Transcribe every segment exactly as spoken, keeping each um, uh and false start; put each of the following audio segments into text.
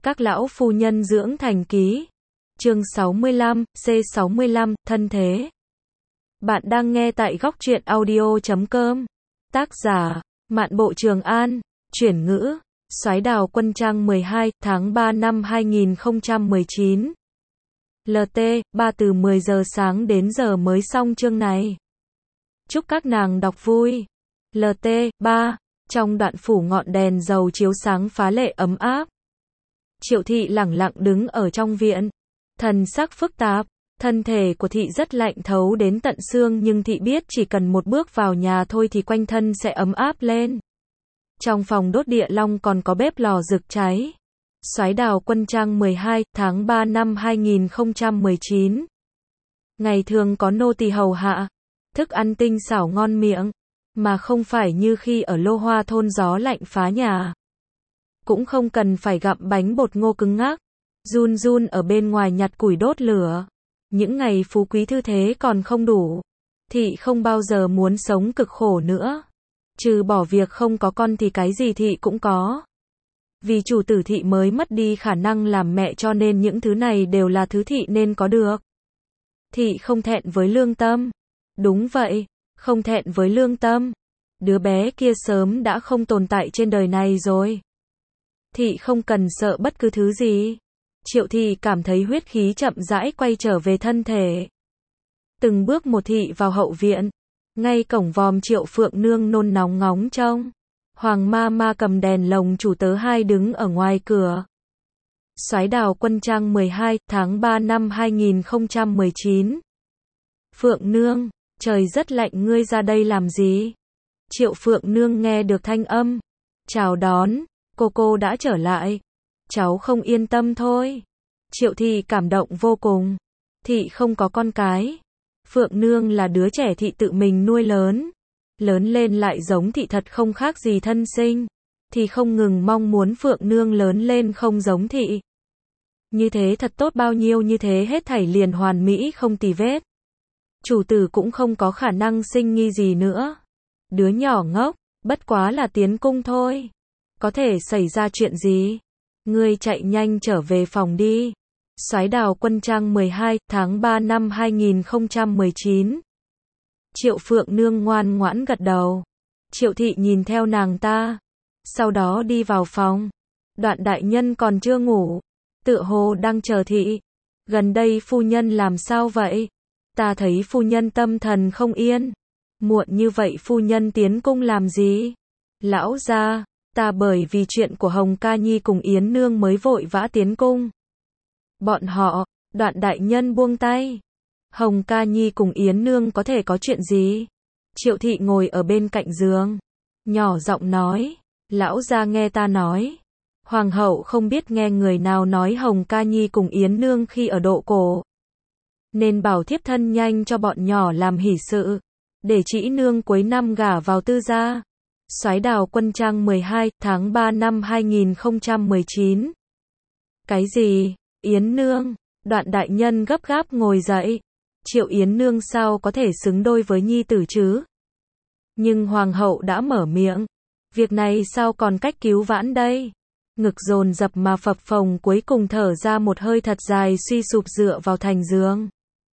Các lão phu nhân dưỡng thành ký. Chương sáu mươi lăm, C sáu mươi lăm, thân thế. Bạn đang nghe tại góc truyện audio chấm com. Tác giả, Mạn Bộ Trường An. Chuyển ngữ, Soái Đào Quân Trang mười hai, tháng ba năm hai nghìn không trăm mười chín. lờ tê, ba từ mười giờ sáng đến giờ mới xong chương này. Chúc các nàng đọc vui. lờ tê, ba, trong đoạn phủ ngọn đèn dầu chiếu sáng phá lệ ấm áp. Triệu thị lẳng lặng đứng ở trong viện. Thần sắc phức tạp, thân thể của thị rất lạnh thấu đến tận xương nhưng thị biết chỉ cần một bước vào nhà thôi thì quanh thân sẽ ấm áp lên. Trong phòng đốt địa long còn có bếp lò rực cháy. Soái Đào Quân Trang mười hai, tháng ba năm hai nghìn không trăm mười chín. Ngày thường có nô tỳ hầu hạ, thức ăn tinh xảo ngon miệng, mà không phải như khi ở Lô Hoa thôn gió lạnh phá nhà. Cũng không cần phải gặm bánh bột ngô cứng ngắc, run run ở bên ngoài nhặt củi đốt lửa. Những ngày phú quý thư thế còn không đủ, thị không bao giờ muốn sống cực khổ nữa. Trừ bỏ việc không có con thì cái gì thị cũng có. Vì chủ tử thị mới mất đi khả năng làm mẹ cho nên những thứ này đều là thứ thị nên có được. Thị không thẹn với lương tâm. Đúng vậy, không thẹn với lương tâm. Đứa bé kia sớm đã không tồn tại trên đời này rồi. Thị không cần sợ bất cứ thứ gì. Triệu thị cảm thấy huyết khí chậm rãi quay trở về thân thể. Từng bước một thị vào hậu viện. Ngay cổng vòm Triệu Phượng Nương nôn nóng ngóng trông. Hoàng ma ma cầm đèn lồng chủ tớ hai đứng ở ngoài cửa. Soái Đào Quân Trang mười hai, tháng ba năm hai nghìn không trăm mười chín. Phượng Nương, trời rất lạnh ngươi ra đây làm gì? Triệu Phượng Nương nghe được thanh âm. Chào đón, cô cô đã trở lại. Cháu không yên tâm thôi. Triệu thị cảm động vô cùng. Thị không có con cái. Phượng Nương là đứa trẻ thị tự mình nuôi lớn. Lớn lên lại giống thị thật không khác gì thân sinh. Thì không ngừng mong muốn Phượng Nương lớn lên không giống thị. Như thế thật tốt bao nhiêu, như thế hết thảy liền hoàn mỹ không tì vết. Chủ tử cũng không có khả năng sinh nghi gì nữa. Đứa nhỏ ngốc, bất quá là tiến cung thôi. Có thể xảy ra chuyện gì? Ngươi chạy nhanh trở về phòng đi. Soái Đào Quân Trang mười hai, tháng ba năm hai nghìn không trăm mười chín. Triệu Phượng Nương ngoan ngoãn gật đầu. Triệu thị nhìn theo nàng ta. Sau đó đi vào phòng. Đoạn đại nhân còn chưa ngủ. Tựa hồ đang chờ thị. Gần đây phu nhân làm sao vậy? Ta thấy phu nhân tâm thần không yên. Muộn như vậy phu nhân tiến cung làm gì? Lão gia, ta bởi vì chuyện của Hồng Ca Nhi cùng Yến Nương mới vội vã tiến cung. Bọn họ, đoạn đại nhân buông tay. Hồng Ca Nhi cùng Yến Nương có thể có chuyện gì? Triệu thị ngồi ở bên cạnh giường. Nhỏ giọng nói. Lão gia nghe ta nói. Hoàng hậu không biết nghe người nào nói Hồng Ca Nhi cùng Yến Nương khi ở độ cổ. Nên bảo thiếp thân nhanh cho bọn nhỏ làm hỷ sự. Để trĩ nương cuối năm gả vào tư gia. Soái Đào Quân Trang mười hai, tháng ba năm hai nghìn không trăm mười chín. Cái gì? Yến Nương? Đoạn đại nhân gấp gáp ngồi dậy. Triệu Yến Nương sao có thể xứng đôi với nhi tử chứ? Nhưng hoàng hậu đã mở miệng. Việc này sao còn cách cứu vãn đây? Ngực dồn dập mà phập phồng cuối cùng thở ra một hơi thật dài suy sụp dựa vào thành giường.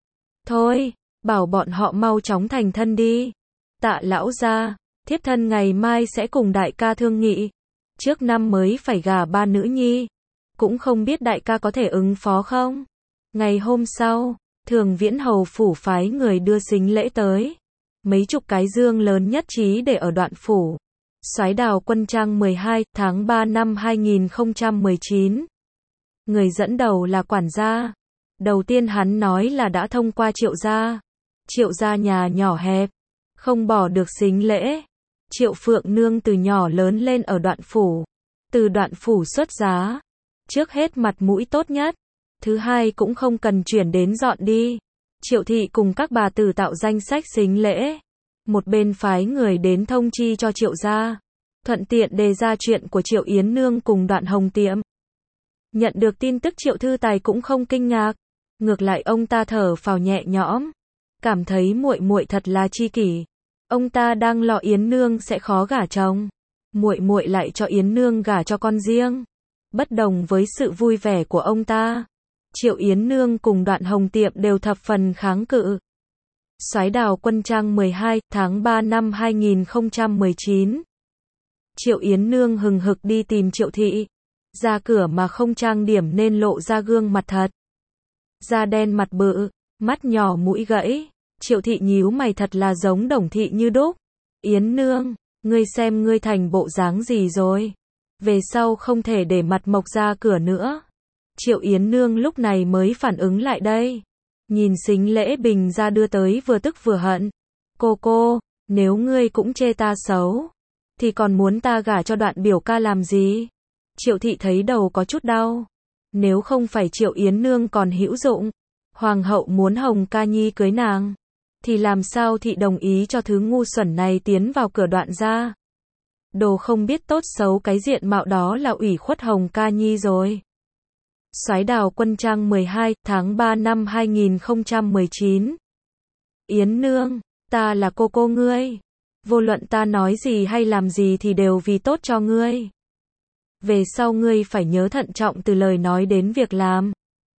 Thôi, bảo bọn họ mau chóng thành thân đi. Tạ lão gia, thiếp thân ngày mai sẽ cùng đại ca thương nghị. Trước năm mới phải gả ba nữ nhi. Cũng không biết đại ca có thể ứng phó không? Ngày hôm sau, Thường Viễn hầu phủ phái người đưa sính lễ tới. Mấy chục cái dương lớn nhất trí để ở Đoạn phủ. Soái Đào Quân Trang mười hai, tháng ba năm hai nghìn không trăm mười chín. Người dẫn đầu là quản gia. Đầu tiên hắn nói là đã thông qua Triệu gia. Triệu gia nhà nhỏ hẹp, không bỏ được sính lễ. Triệu Phượng Nương từ nhỏ lớn lên ở Đoạn phủ. Từ Đoạn phủ xuất giá. Trước hết mặt mũi tốt nhất. Thứ hai cũng không cần chuyển đến dọn đi. Triệu thị cùng các bà tử tạo danh sách sính lễ. Một bên phái người đến thông chi cho Triệu gia. Thuận tiện đề ra chuyện của Triệu Yến Nương cùng Đoạn Hồng Tiệm. Nhận được tin tức Triệu Thư Tài cũng không kinh ngạc. Ngược lại ông ta thở phào nhẹ nhõm. Cảm thấy muội muội thật là chi kỷ. Ông ta đang lo Yến Nương sẽ khó gả chồng. Muội muội lại cho Yến Nương gả cho con riêng. Bất đồng với sự vui vẻ của ông ta, Triệu Yến Nương cùng Đoạn Hồng Tiệm đều thập phần kháng cự. Soái Đào Quân Trang mười hai, tháng ba năm hai nghìn không trăm mười chín. Triệu Yến Nương hừng hực đi tìm Triệu Thị. Ra cửa mà không trang điểm nên lộ ra gương mặt thật. Da đen mặt bự, mắt nhỏ mũi gãy. Triệu Thị nhíu mày thật là giống Đồng Thị như đúc. Yến Nương, ngươi xem ngươi thành bộ dáng gì rồi. Về sau không thể để mặt mộc ra cửa nữa. Triệu Yến Nương lúc này mới phản ứng lại đây. Nhìn Sính Lễ Bình ra đưa tới vừa tức vừa hận. Cô cô, nếu ngươi cũng chê ta xấu, thì còn muốn ta gả cho Đoạn biểu ca làm gì? Triệu Thị thấy đầu có chút đau. Nếu không phải Triệu Yến Nương còn hữu dụng, Hoàng hậu muốn Hồng Ca Nhi cưới nàng, thì làm sao Thị đồng ý cho thứ ngu xuẩn này tiến vào cửa Đoạn gia? Đồ không biết tốt xấu cái diện mạo đó là ủy khuất Hồng Ca Nhi rồi. Soái Đào Quân Trang mười hai, tháng ba năm hai nghìn không trăm mười chín. Yến Nương, ta là cô cô ngươi. Vô luận ta nói gì hay làm gì thì đều vì tốt cho ngươi. Về sau ngươi phải nhớ thận trọng từ lời nói đến việc làm.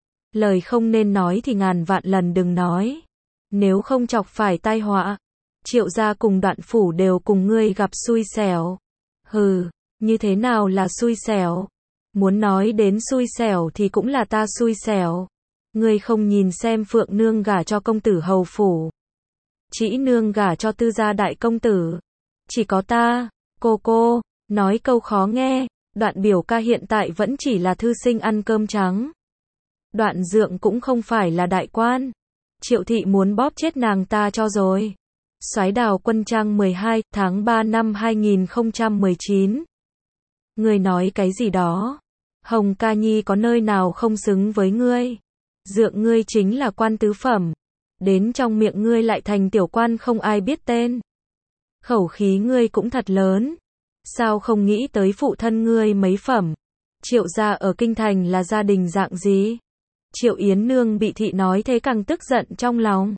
Lời không nên nói thì ngàn vạn lần đừng nói. Nếu không chọc phải tai họa. Triệu gia cùng Đoạn phủ đều cùng ngươi gặp xui xẻo. Hừ, như thế nào là xui xẻo? Muốn nói đến xui xẻo thì cũng là ta xui xẻo. Ngươi không nhìn xem Phượng Nương gả cho công tử hầu phủ, Trĩ Nương gả cho tư gia đại công tử. Chỉ có ta, cô cô, nói câu khó nghe, Đoạn biểu ca hiện tại vẫn chỉ là thư sinh ăn cơm trắng. Đoạn Dượng cũng không phải là đại quan. Triệu Thị muốn bóp chết nàng ta cho rồi. Soái Đào Quân Trang mười hai, tháng ba năm hai nghìn không trăm mười chín. Ngươi nói cái gì đó? Hồng Ca Nhi có nơi nào không xứng với ngươi? Dượng ngươi chính là quan tứ phẩm. Đến trong miệng ngươi lại thành tiểu quan không ai biết tên. Khẩu khí ngươi cũng thật lớn. Sao không nghĩ tới phụ thân ngươi mấy phẩm? Triệu gia ở kinh thành là gia đình dạng gì? Triệu Yến Nương bị Thị nói thế càng tức giận trong lòng.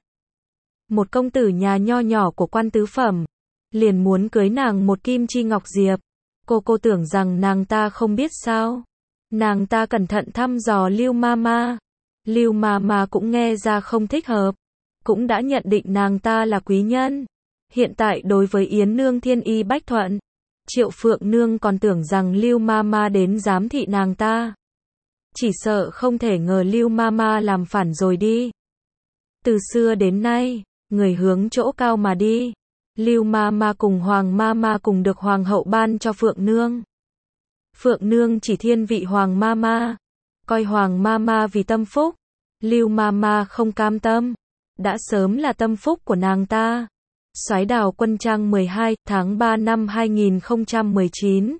Một công tử nhà nho nhỏ của quan tứ phẩm, liền muốn cưới nàng một kim chi ngọc diệp. Cô cô tưởng rằng nàng ta không biết sao? Nàng ta cẩn thận thăm dò Lưu Mama. Lưu Mama cũng nghe ra không thích hợp, cũng đã nhận định nàng ta là quý nhân. Hiện tại đối với Yến Nương thiên y bách thuận, Triệu Phượng Nương còn tưởng rằng Lưu Mama đến giám thị nàng ta. Chỉ sợ không thể ngờ Lưu Mama làm phản rồi đi. Từ xưa đến nay, người hướng chỗ cao mà đi. Lưu Mama cùng Hoàng Mama cùng được Hoàng hậu ban cho Phượng Nương. Phượng Nương chỉ thiên vị Hoàng Mama, coi Hoàng Mama vì tâm phúc. Lưu Mama không cam tâm, đã sớm là tâm phúc của nàng ta. Soái Đào Quân Trang mười hai, tháng ba năm hai nghìn không trăm mười chín.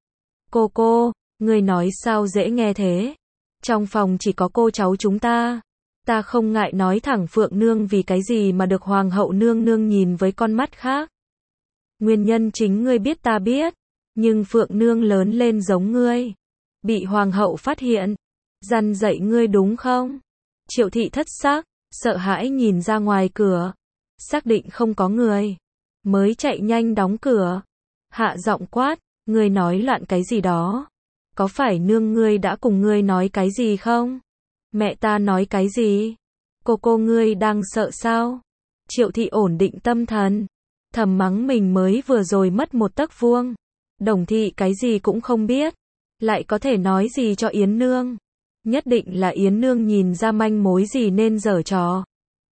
Cô cô, người nói sao dễ nghe thế? Trong phòng chỉ có cô cháu chúng ta. Ta không ngại nói thẳng Phượng Nương vì cái gì mà được Hoàng hậu nương nương nhìn với con mắt khác. Nguyên nhân chính ngươi biết ta biết. Nhưng Phượng Nương lớn lên giống ngươi, bị Hoàng hậu phát hiện, dằn dạy ngươi đúng không? Triệu Thị thất xác, sợ hãi nhìn ra ngoài cửa, xác định không có người, mới chạy nhanh đóng cửa. Hạ giọng quát, ngươi nói loạn cái gì đó? Có phải nương ngươi đã cùng ngươi nói cái gì không? Mẹ ta nói cái gì? Cô cô ngươi đang sợ sao? Triệu Thị ổn định tâm thần, thầm mắng mình mới vừa rồi mất một tấc vuông. Đồng Thị cái gì cũng không biết, lại có thể nói gì cho Yến Nương? Nhất định là Yến Nương nhìn ra manh mối gì nên giở trò.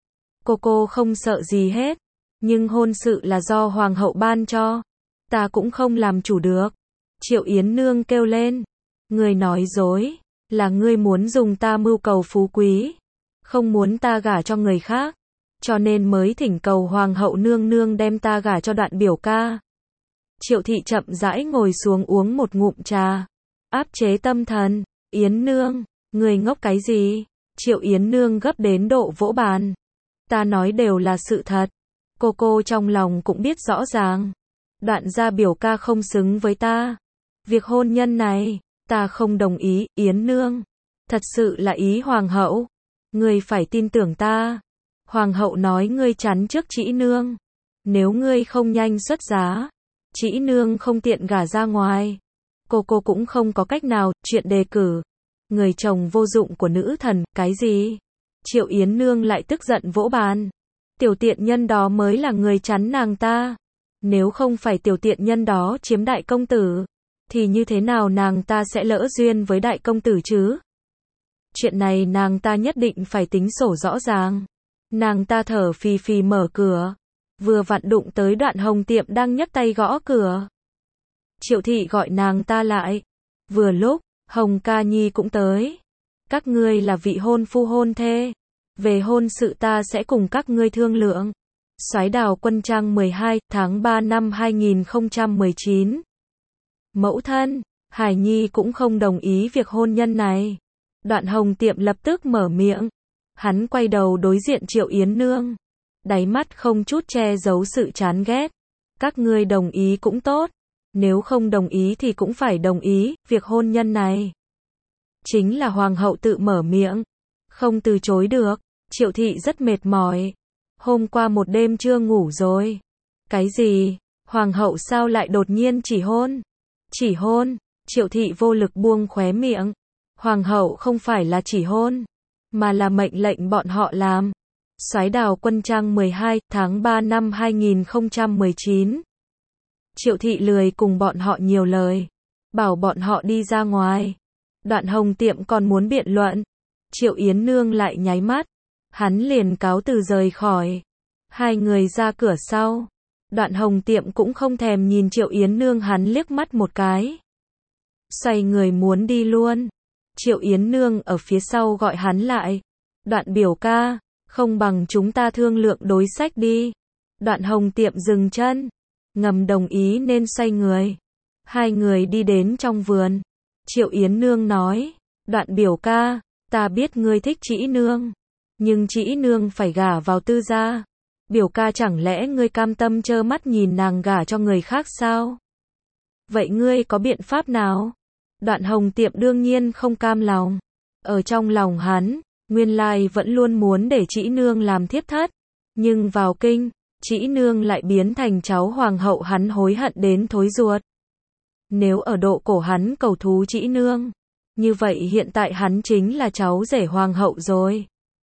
Cô cô không sợ gì hết, nhưng hôn sự là do Hoàng hậu ban cho, ta cũng không làm chủ được. Triệu Yến Nương kêu lên, ngươi nói dối, là ngươi muốn dùng ta mưu cầu phú quý, không muốn ta gả cho người khác, cho nên mới thỉnh cầu Hoàng hậu nương nương đem ta gả cho Đoạn biểu ca. Triệu Thị chậm rãi ngồi xuống uống một ngụm trà, áp chế tâm thần. Yến Nương, người ngốc cái gì? Triệu Yến Nương gấp đến độ vỗ bàn. Ta nói đều là sự thật. Cô cô trong lòng cũng biết rõ ràng. Đoạn gia biểu ca không xứng với ta. Việc hôn nhân này, ta không đồng ý. Yến Nương, thật sự là ý Hoàng hậu. Ngươi phải tin tưởng ta. Hoàng hậu nói ngươi chắn trước Trĩ Nương. Nếu ngươi không nhanh xuất giá, Trĩ Nương không tiện gả ra ngoài. Cô cô cũng không có cách nào, chuyện đề cử. Người chồng vô dụng của nữ thần, cái gì? Triệu Yến Nương lại tức giận vỗ bàn. Tiểu tiện nhân đó mới là người chắn nàng ta. Nếu không phải tiểu tiện nhân đó chiếm đại công tử, thì như thế nào nàng ta sẽ lỡ duyên với đại công tử chứ? Chuyện này nàng ta nhất định phải tính sổ rõ ràng. Nàng ta thở phì phì mở cửa. Vừa vặn đụng tới Đoạn Hồng Tiệm đang nhấc tay gõ cửa. Triệu thị gọi nàng ta lại. Vừa lúc, Hồng Ca Nhi cũng tới. Các ngươi là vị hôn phu hôn thê. Về hôn sự ta sẽ cùng các ngươi thương lượng. Soái Đào Quân Trang mười hai, tháng ba năm hai nghìn không trăm mười chín. Mẫu thân, Hải Nhi cũng không đồng ý việc hôn nhân này. Đoạn Hồng Tiệm lập tức mở miệng. Hắn quay đầu đối diện Triệu Yến Nương. Đáy mắt không chút che giấu sự chán ghét. Các ngươi đồng ý cũng tốt. Nếu không đồng ý thì cũng phải đồng ý, việc hôn nhân này. Chính là hoàng hậu tự mở miệng. Không từ chối được. Triệu thị rất mệt mỏi. Hôm qua một đêm chưa ngủ rồi. Cái gì? Hoàng hậu sao lại đột nhiên chỉ hôn? Chỉ hôn? Triệu thị vô lực buông khóe miệng. Hoàng hậu không phải là chỉ hôn, mà là mệnh lệnh bọn họ làm. Soái Đào Quân Trang mười hai, tháng ba năm hai nghìn không trăm mười chín. Triệu thị lười cùng bọn họ nhiều lời. Bảo bọn họ đi ra ngoài. Đoạn Hồng Tiệm còn muốn biện luận. Triệu Yến Nương lại nháy mắt. Hắn liền cáo từ rời khỏi. Hai người ra cửa sau. Đoạn Hồng Tiệm cũng không thèm nhìn Triệu Yến Nương hắn liếc mắt một cái. Xoay người muốn đi luôn. Triệu Yến Nương ở phía sau gọi hắn lại. Đoạn biểu ca, không bằng chúng ta thương lượng đối sách đi. Đoạn Hồng Tiệm dừng chân. Ngầm đồng ý nên xoay người. Hai người đi đến trong vườn. Triệu Yến Nương nói. Đoạn biểu ca, ta biết ngươi thích Trĩ Nương. Nhưng Trĩ Nương phải gả vào Tư gia. Biểu ca chẳng lẽ ngươi cam tâm trơ mắt nhìn nàng gả cho người khác sao? Vậy ngươi có biện pháp nào? Đoạn Hồng Tiệm đương nhiên không cam lòng. Ở trong lòng hắn, nguyên lai vẫn luôn muốn để Trĩ Nương làm thiếp thất. Nhưng vào kinh, Trĩ Nương lại biến thành cháu hoàng hậu, hắn hối hận đến thối ruột. Nếu ở độ cổ hắn cầu thú Trĩ Nương, như vậy hiện tại hắn chính là cháu rể hoàng hậu rồi.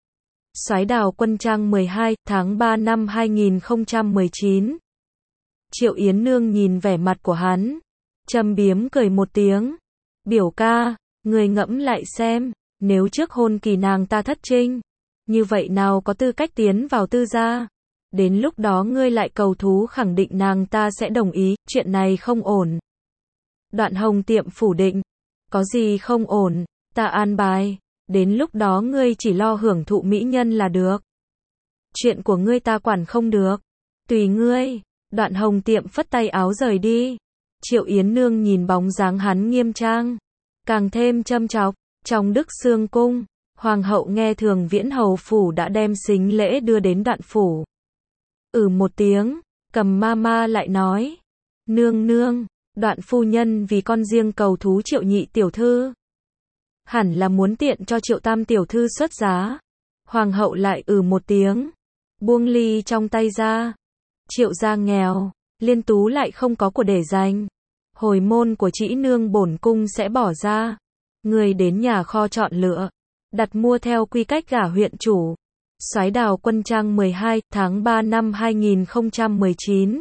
Soái Đào Quân Trang mười hai, tháng ba năm hai nghìn không trăm mười chín. Triệu Yến Nương nhìn vẻ mặt của hắn, châm biếm cười một tiếng. Biểu ca, người ngẫm lại xem, nếu trước hôn kỳ nàng ta thất trinh, như vậy nào có tư cách tiến vào Tư gia? Đến lúc đó ngươi lại cầu thú khẳng định nàng ta sẽ đồng ý, chuyện này không ổn. Đoạn Hồng Tiệm phủ định. Có gì không ổn, ta an bài. Đến lúc đó ngươi chỉ lo hưởng thụ mỹ nhân là được. Chuyện của ngươi ta quản không được. Tùy ngươi. Đoạn Hồng Tiệm phất tay áo rời đi. Triệu Yến Nương nhìn bóng dáng hắn nghiêm trang, càng thêm châm chọc. Trong Đức Xương Cung, Hoàng hậu nghe Thường Viễn hầu phủ đã đem sính lễ đưa đến Đoạn phủ. Ừ một tiếng, Cầm ma ma lại nói. Nương nương, Đoạn phu nhân vì con riêng cầu thú Triệu nhị tiểu thư. Hẳn là muốn tiện cho Triệu tam tiểu thư xuất giá. Hoàng hậu lại ừ một tiếng, buông ly trong tay ra. Triệu gia nghèo, Liên Tú lại không có của để dành. Hồi môn của Trĩ Nương bổn cung sẽ bỏ ra. Người đến nhà kho chọn lựa, đặt mua theo quy cách gả huyện chủ. Soái Đào Quân Trang mười hai, tháng ba năm hai nghìn không trăm mười chín.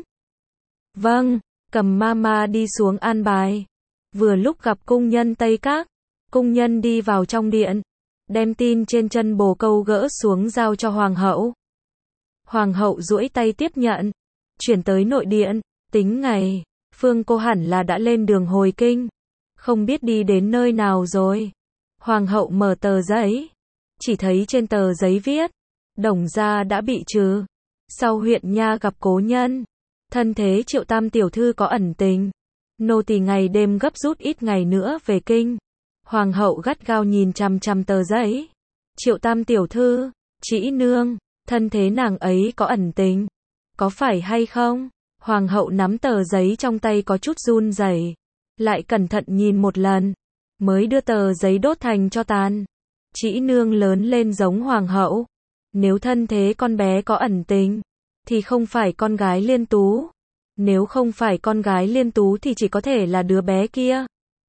Vâng, Cầm ma ma đi xuống an bài. Vừa lúc gặp cung nhân Tây Các. Cung nhân đi vào trong điện, đem tin trên chân bồ câu gỡ xuống giao cho hoàng hậu. Hoàng hậu duỗi tay tiếp nhận, chuyển tới nội điện. Tính ngày, Phương cô hẳn là đã lên đường hồi kinh, không biết đi đến nơi nào rồi. Hoàng hậu mở tờ giấy, chỉ thấy trên tờ giấy viết, Đồng gia đã bị trừ. Sau huyện nha gặp cố nhân, thân thế Triệu tam tiểu thư có ẩn tình, nô tỳ ngày đêm gấp rút ít ngày nữa về kinh. Hoàng hậu gắt gao nhìn chằm chằm tờ giấy. Triệu tam tiểu thư, Trĩ Nương, thân thế nàng ấy có ẩn tình, có phải hay không? Hoàng hậu nắm tờ giấy trong tay có chút run rẩy, lại cẩn thận nhìn một lần, mới đưa tờ giấy đốt thành tro tàn. Trĩ Nương lớn lên giống hoàng hậu. Nếu thân thế con bé có ẩn tình, thì không phải con gái Liên Tú. Nếu không phải con gái Liên Tú thì chỉ có thể là đứa bé kia.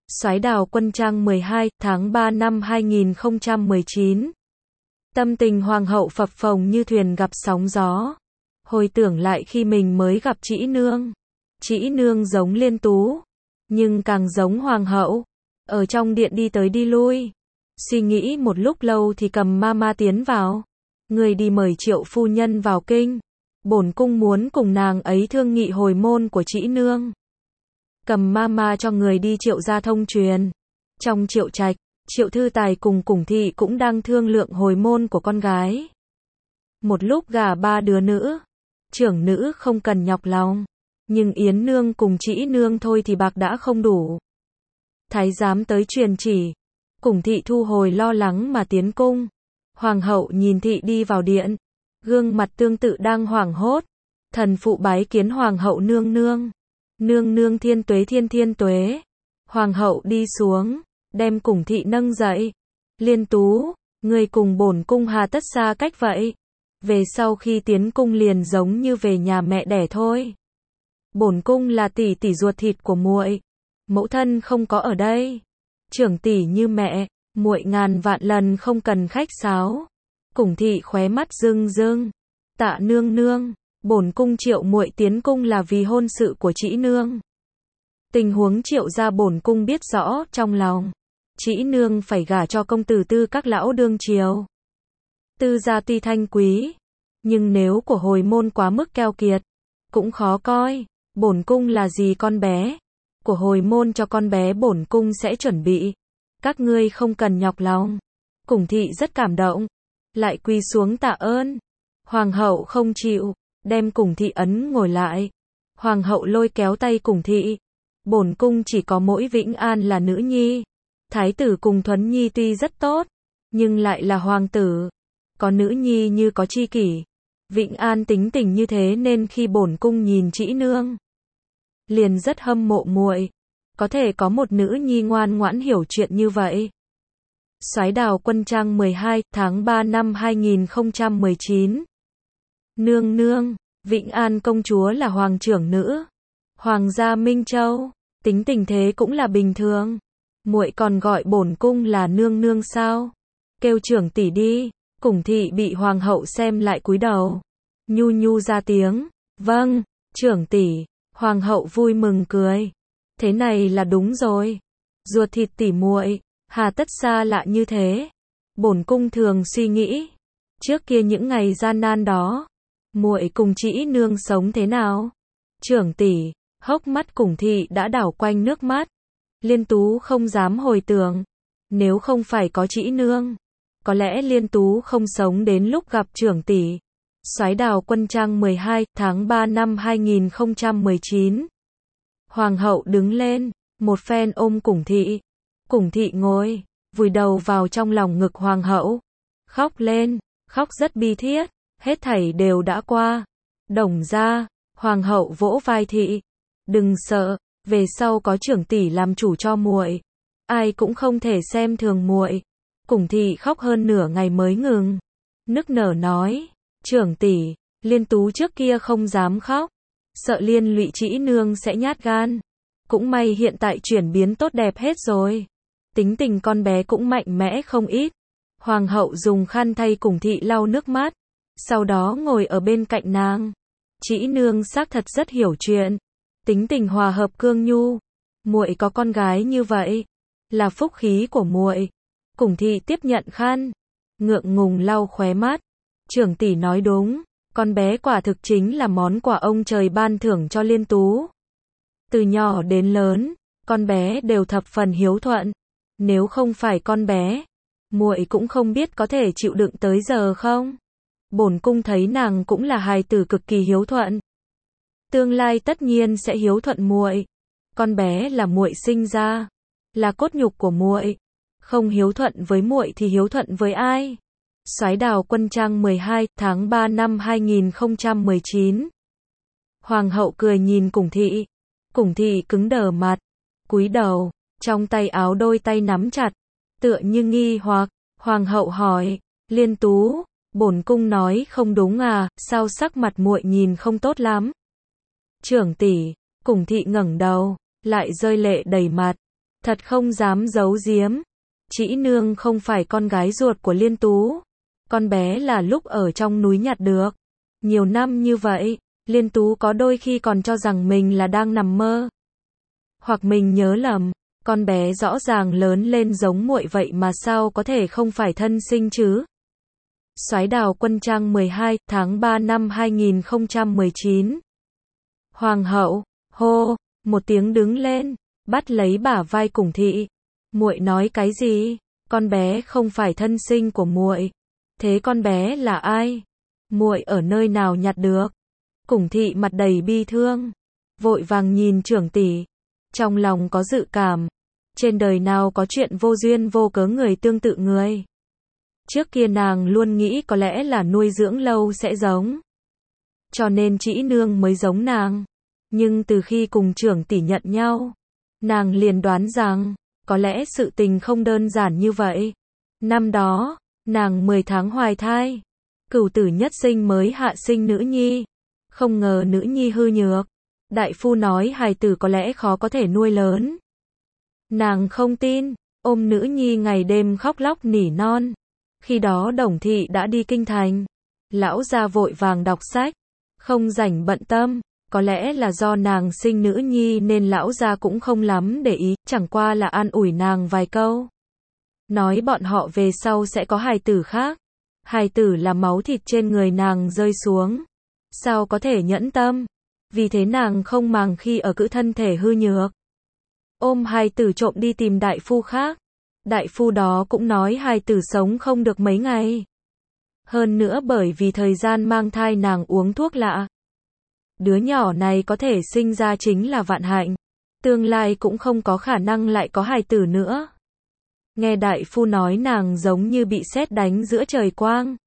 Soái Đào Quân Trang mười hai, tháng ba năm hai nghìn không trăm mười chín. Tâm tình hoàng hậu phập phồng như thuyền gặp sóng gió. Hồi tưởng lại khi mình mới gặp Trĩ Nương. Trĩ Nương giống Liên Tú, nhưng càng giống hoàng hậu. Ở trong điện đi tới đi lui. Suy nghĩ một lúc lâu thì cầm ma ma tiến vào. Người đi mời Triệu phu nhân vào kinh. Bổn cung muốn cùng nàng ấy thương nghị hồi môn của Trĩ Nương. Cầm ma ma cho người đi Triệu gia thông truyền. Trong Triệu trạch, Triệu Thư Tài cùng Củng Thị cũng đang thương lượng hồi môn của con gái. Một lúc gả ba đứa nữ. Trưởng nữ không cần nhọc lòng. Nhưng Yến Nương cùng Trĩ Nương thôi thì bạc đã không đủ. Thái giám tới truyền chỉ. Củng Thị thu hồi lo lắng mà tiến cung. Hoàng hậu nhìn Thị đi vào điện. Gương mặt tương tự đang hoảng hốt. Thần phụ bái kiến Hoàng hậu nương nương. Nương nương thiên tuế thiên thiên tuế. Hoàng hậu đi xuống, đem Củng Thị nâng dậy. Liên Tú, người cùng bổn cung hà tất xa cách vậy. Về sau khi tiến cung liền giống như về nhà mẹ đẻ thôi. Bổn cung là tỷ tỷ ruột thịt của muội. Mẫu thân không có ở đây. Trưởng tỷ như mẹ, muội ngàn vạn lần không cần khách sáo. Củng Thị khóe mắt rưng rưng. Tạ nương nương, bổn cung triệu muội tiến cung là vì hôn sự của Trĩ Nương. Tình huống Triệu gia bổn cung biết rõ trong lòng. Trĩ Nương phải gả cho công tử Tư các lão đương triều. Tư gia tuy thanh quý, nhưng nếu của hồi môn quá mức keo kiệt, cũng khó coi. Bổn cung là gì con bé, của hồi môn cho con bé bổn cung sẽ chuẩn bị. Các ngươi không cần nhọc lòng. Củng Thị rất cảm động, lại quỳ xuống tạ ơn. Hoàng hậu không chịu, đem Củng Thị ấn ngồi lại. Hoàng hậu lôi kéo tay Củng Thị. Bổn cung chỉ có mỗi Vĩnh An là nữ nhi. Thái tử cùng Thuấn Nhi tuy rất tốt, nhưng lại là hoàng tử. Có nữ nhi như có tri kỷ. Vĩnh An tính tình như thế nên khi bổn cung nhìn Trĩ Nương, liền rất hâm mộ muội. Có thể có một nữ nhi ngoan ngoãn hiểu chuyện như vậy. Soái Đào Quân Trang mười hai, tháng ba năm hai nghìn không trăm mười chín. Nương nương, Vĩnh An công chúa là hoàng trưởng nữ. Hoàng gia Minh Châu, tính tình thế cũng là bình thường. Muội còn gọi bổn cung là nương nương sao? Kêu trưởng tỷ đi. Củng Thị bị hoàng hậu xem lại cúi đầu. Nhu nhu ra tiếng. Vâng, trưởng tỷ. Hoàng hậu vui mừng cười. Thế này là đúng rồi. Ruột thịt tỷ muội, hà tất xa lạ như thế. Bổn cung thường suy nghĩ, trước kia những ngày gian nan đó, muội cùng Trĩ Nương sống thế nào? Trưởng tỷ, hốc mắt Củng Thị đã đảo quanh nước mắt. Liên Tú không dám hồi tưởng, nếu không phải có Trĩ Nương, có lẽ Liên Tú không sống đến lúc gặp trưởng tỷ. Soái Đào Quân Trang mười hai, tháng ba năm hai nghìn không trăm mười chín. Hoàng hậu đứng lên, một phen ôm Củng Thị. Củng Thị ngồi, vùi đầu vào trong lòng ngực hoàng hậu. Khóc lên, khóc rất bi thiết, hết thảy đều đã qua. Đồng ra, hoàng hậu vỗ vai Thị. Đừng sợ, về sau có trưởng tỷ làm chủ cho muội, ai cũng không thể xem thường muội. Củng Thị khóc hơn nửa ngày mới ngừng. Nức nở nói, trưởng tỷ, Liên Tú trước kia không dám khóc, sợ liên lụy Trĩ Nương sẽ nhát gan. Cũng may hiện tại chuyển biến tốt đẹp hết rồi. Tính tình con bé cũng mạnh mẽ không ít. Hoàng hậu dùng khăn thay Củng Thị lau nước mắt, sau đó ngồi ở bên cạnh nàng. Trĩ Nương xác thật rất hiểu chuyện, tính tình hòa hợp cương nhu. Muội có con gái như vậy, là phúc khí của muội. Củng Thị tiếp nhận khăn, ngượng ngùng lau khóe mắt. Trưởng tỷ nói đúng, con bé quả thực chính là món quà ông trời ban thưởng cho Liên Tú. Từ nhỏ đến lớn, con bé đều thập phần hiếu thuận. Nếu không phải con bé, muội cũng không biết có thể chịu đựng tới giờ không. Bổn cung thấy nàng cũng là hài tử cực kỳ hiếu thuận. Tương lai tất nhiên sẽ hiếu thuận muội. Con bé là muội sinh ra, là cốt nhục của muội. Không hiếu thuận với muội thì hiếu thuận với ai? Soái Đào Quân Trang mười hai, tháng ba năm hai nghìn không trăm mười chín. Hoàng hậu cười nhìn Củng Thị. Củng Thị cứng đờ mặt, cúi đầu, trong tay áo đôi tay nắm chặt, tựa như nghi hoặc. Hoàng hậu hỏi, Liên Tú, bổn cung nói không đúng à, sao sắc mặt muội nhìn không tốt lắm? Trưởng tỷ, Củng Thị ngẩng đầu, lại rơi lệ đầy mặt. Thật không dám giấu giếm. Trĩ nương không phải con gái ruột của Liên Tú. Con bé là lúc ở trong núi nhặt được. Nhiều năm như vậy, Liên Tú có đôi khi còn cho rằng mình là đang nằm mơ. Hoặc mình nhớ lầm, con bé rõ ràng lớn lên giống muội vậy mà sao có thể không phải thân sinh chứ? Soái Đào Quân Trang mười hai, tháng ba năm hai nghìn không trăm mười chín. Hoàng hậu, hô, một tiếng đứng lên, bắt lấy bả vai Củng Thị. Muội nói cái gì? Con bé không phải thân sinh của muội. Thế con bé là ai? Muội ở nơi nào nhặt được? Củng Thị mặt đầy bi thương, vội vàng nhìn trưởng tỷ, trong lòng có dự cảm, trên đời nào có chuyện vô duyên vô cớ người tương tự người. Trước kia nàng luôn nghĩ có lẽ là nuôi dưỡng lâu sẽ giống, cho nên Trĩ nương mới giống nàng. Nhưng từ khi cùng trưởng tỷ nhận nhau, nàng liền đoán rằng, có lẽ sự tình không đơn giản như vậy. Năm đó, nàng mười tháng hoài thai, cửu tử nhất sinh mới hạ sinh nữ nhi. Không ngờ nữ nhi hư nhược. Đại phu nói hài tử có lẽ khó có thể nuôi lớn. Nàng không tin, ôm nữ nhi ngày đêm khóc lóc nỉ non. Khi đó Đồng Thị đã đi kinh thành. Lão gia vội vàng đọc sách, không rảnh bận tâm. Có lẽ là do nàng sinh nữ nhi nên lão gia cũng không lắm để ý, chẳng qua là an ủi nàng vài câu. Nói bọn họ về sau sẽ có hài tử khác. Hài tử là máu thịt trên người nàng rơi xuống. Sao có thể nhẫn tâm? Vì thế nàng không màng khi ở cữ thân thể hư nhược. Ôm hài tử trộm đi tìm đại phu khác. Đại phu đó cũng nói hài tử sống không được mấy ngày. Hơn nữa bởi vì thời gian mang thai nàng uống thuốc lạ. Đứa nhỏ này có thể sinh ra chính là vạn hạnh. Tương lai cũng không có khả năng lại có hài tử nữa. Nghe đại phu nói nàng giống như bị sét đánh giữa trời quang.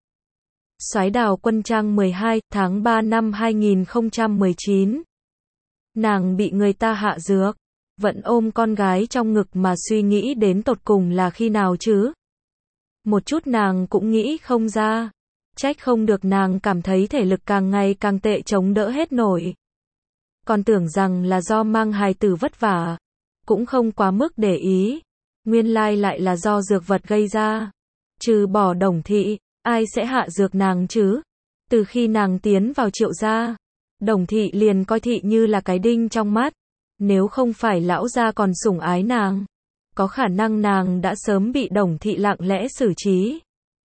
Soái Đào Quân Trang mười hai, tháng ba năm hai nghìn không trăm mười chín. Nàng bị người ta hạ dược, vẫn ôm con gái trong ngực mà suy nghĩ đến tột cùng là khi nào chứ? Một chút nàng cũng nghĩ không ra. Trách không được nàng cảm thấy thể lực càng ngày càng tệ chống đỡ hết nổi. Còn tưởng rằng là do mang hài tử vất vả, cũng không quá mức để ý. Nguyên lai lại là do dược vật gây ra. Trừ bỏ Đồng Thị, ai sẽ hạ dược nàng chứ? Từ khi nàng tiến vào Triệu gia, Đồng Thị liền coi Thị như là cái đinh trong mắt. Nếu không phải lão gia còn sủng ái nàng, có khả năng nàng đã sớm bị Đồng Thị lặng lẽ xử trí.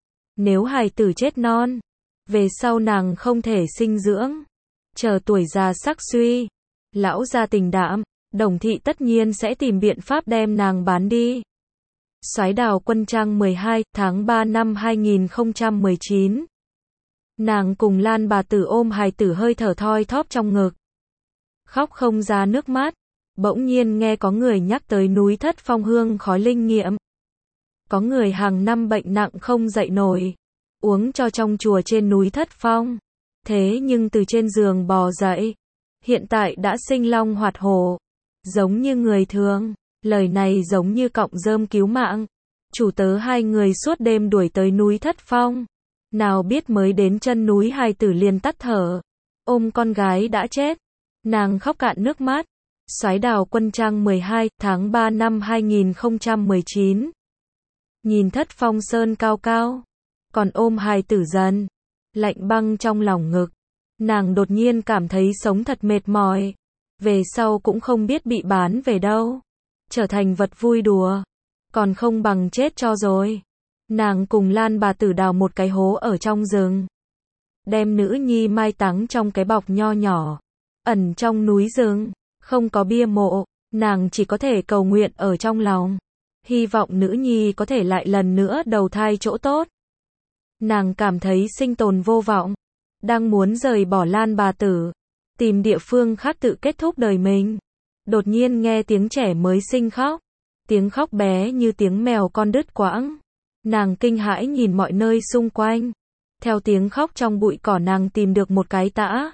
Nếu hài tử chết non, về sau nàng không thể sinh dưỡng. Chờ tuổi già sắc suy, lão gia tình đạm, Đồng Thị tất nhiên sẽ tìm biện pháp đem nàng bán đi. Soái Đào Quân Trang mười hai, tháng ba năm hai nghìn không trăm mười chín. Nàng cùng Lan bà tử ôm hài tử hơi thở thoi thóp trong ngực. Khóc không ra nước mắt. Bỗng nhiên nghe có người nhắc tới núi Thất Phong hương khói linh nghiệm. Có người hàng năm bệnh nặng không dậy nổi, uống cho trong chùa trên núi Thất Phong. Thế nhưng từ trên giường bò dậy, hiện tại đã sinh long hoạt hổ, giống như người thường. Lời này giống như cọng rơm cứu mạng. Chủ tớ hai người suốt đêm đuổi tới núi Thất Phong. Nào biết mới đến chân núi hài tử liền tắt thở. Ôm con gái đã chết. Nàng khóc cạn nước mắt. Soái Đào Quân Trang mười hai, tháng ba năm hai nghìn không trăm mười chín. Nhìn Thất Phong sơn cao cao, còn ôm hài tử dần, lạnh băng trong lòng ngực. Nàng đột nhiên cảm thấy sống thật mệt mỏi. Về sau cũng không biết bị bán về đâu. Trở thành vật vui đùa, còn không bằng chết cho rồi. Nàng cùng Lan bà tử đào một cái hố ở trong rừng, đem nữ nhi mai táng trong cái bọc nho nhỏ, ẩn trong núi rừng, không có bia mộ, nàng chỉ có thể cầu nguyện ở trong lòng, hy vọng nữ nhi có thể lại lần nữa đầu thai chỗ tốt. Nàng cảm thấy sinh tồn vô vọng, đang muốn rời bỏ Lan bà tử, tìm địa phương khác tự kết thúc đời mình. Đột nhiên nghe tiếng trẻ mới sinh khóc, tiếng khóc bé như tiếng mèo con đứt quãng. Nàng kinh hãi nhìn mọi nơi xung quanh. Theo tiếng khóc trong bụi cỏ nàng tìm được một cái tã.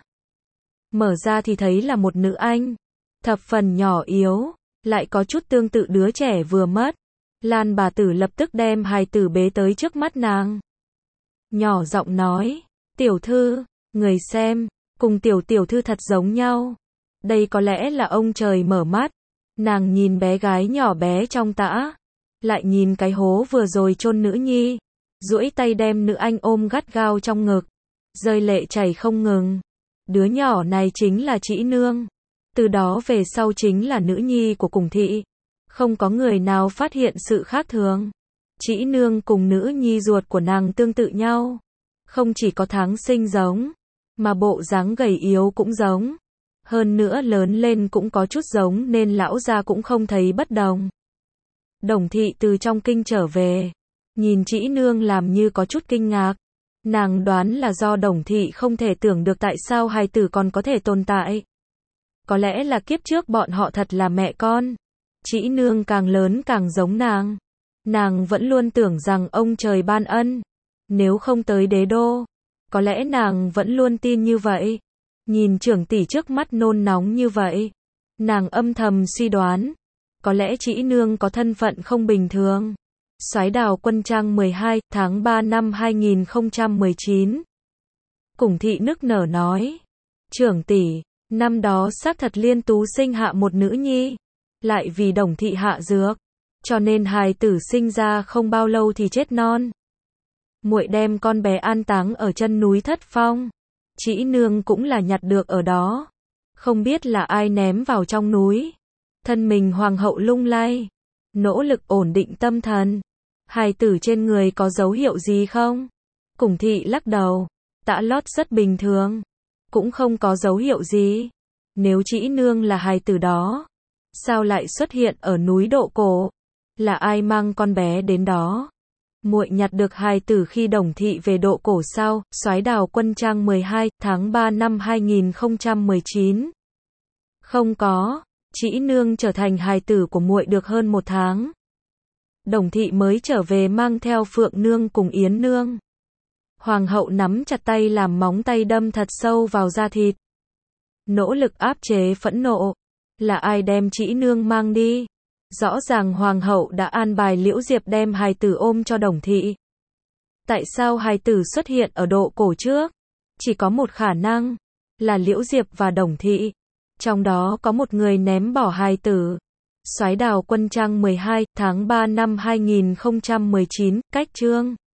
Mở ra thì thấy là một nữ anh, thập phần nhỏ yếu, lại có chút tương tự đứa trẻ vừa mất. Lan bà tử lập tức đem hài tử bế tới trước mắt nàng. Nhỏ giọng nói, tiểu thư, người xem, cùng tiểu tiểu thư thật giống nhau. Đây có lẽ là ông trời mở mắt. Nàng nhìn bé gái nhỏ bé trong tã, lại nhìn cái hố vừa rồi chôn nữ nhi, duỗi tay đem nữ anh ôm gắt gao trong ngực, rơi lệ chảy không ngừng. Đứa nhỏ này chính là Trĩ Nương. Từ đó về sau chính là nữ nhi của Cùng Thị. Không có người nào phát hiện sự khác thường. Trĩ Nương cùng nữ nhi ruột của nàng tương tự nhau. Không chỉ có tháng sinh giống, mà bộ dáng gầy yếu cũng giống. Hơn nữa lớn lên cũng có chút giống nên lão gia cũng không thấy bất đồng. Đồng Thị từ trong kinh trở về, nhìn Trĩ Nương làm như có chút kinh ngạc. Nàng đoán là do Đồng Thị không thể tưởng được tại sao hài tử còn có thể tồn tại. Có lẽ là kiếp trước bọn họ thật là mẹ con. Trĩ Nương càng lớn càng giống nàng. Nàng vẫn luôn tưởng rằng ông trời ban ân. Nếu không tới đế đô, có lẽ nàng vẫn luôn tin như vậy. Nhìn trưởng tỷ trước mắt nôn nóng như vậy, nàng âm thầm suy đoán, có lẽ Trĩ Nương có thân phận không bình thường. Soái Đào Quân Trang mười hai, tháng ba năm hai nghìn không trăm mười chín. Cùng Thị nức nở nói, trưởng tỷ, năm đó xác thật Liên Tú sinh hạ một nữ nhi, lại vì Đồng Thị hạ dược, cho nên hài tử sinh ra không bao lâu thì chết non. Muội đem con bé an táng ở chân núi Thất Phong. Trĩ Nương cũng là nhặt được ở đó. Không biết là ai ném vào trong núi. Thân mình hoàng hậu lung lay, nỗ lực ổn định tâm thần. Hài tử trên người có dấu hiệu gì không? Cùng Thị lắc đầu, tã lót rất bình thường, cũng không có dấu hiệu gì. Nếu Trĩ Nương là hài tử đó, sao lại xuất hiện ở núi Độ Cổ? Là ai mang con bé đến đó? Muội nhặt được hài tử khi Đồng Thị về Độ Cổ sao? Soái Đào Quân Trang mười hai, tháng ba năm hai nghìn không trăm mười chín. Không có, Trĩ Nương trở thành hài tử của muội được hơn một tháng. Đồng Thị mới trở về mang theo Phượng Nương cùng Yến Nương. Hoàng hậu nắm chặt tay làm móng tay đâm thật sâu vào da thịt. Nỗ lực áp chế phẫn nộ. Là ai đem Trĩ Nương mang đi? Rõ ràng hoàng hậu đã an bài Liễu Diệp đem hài tử ôm cho Đồng Thị. Tại sao hài tử xuất hiện ở Độ Cổ trước? Chỉ có một khả năng, là Liễu Diệp và Đồng Thị. Trong đó có một người ném bỏ hài tử. Soái Đào Quân Trang mười hai, tháng ba năm hai nghìn không trăm mười chín, cách chương.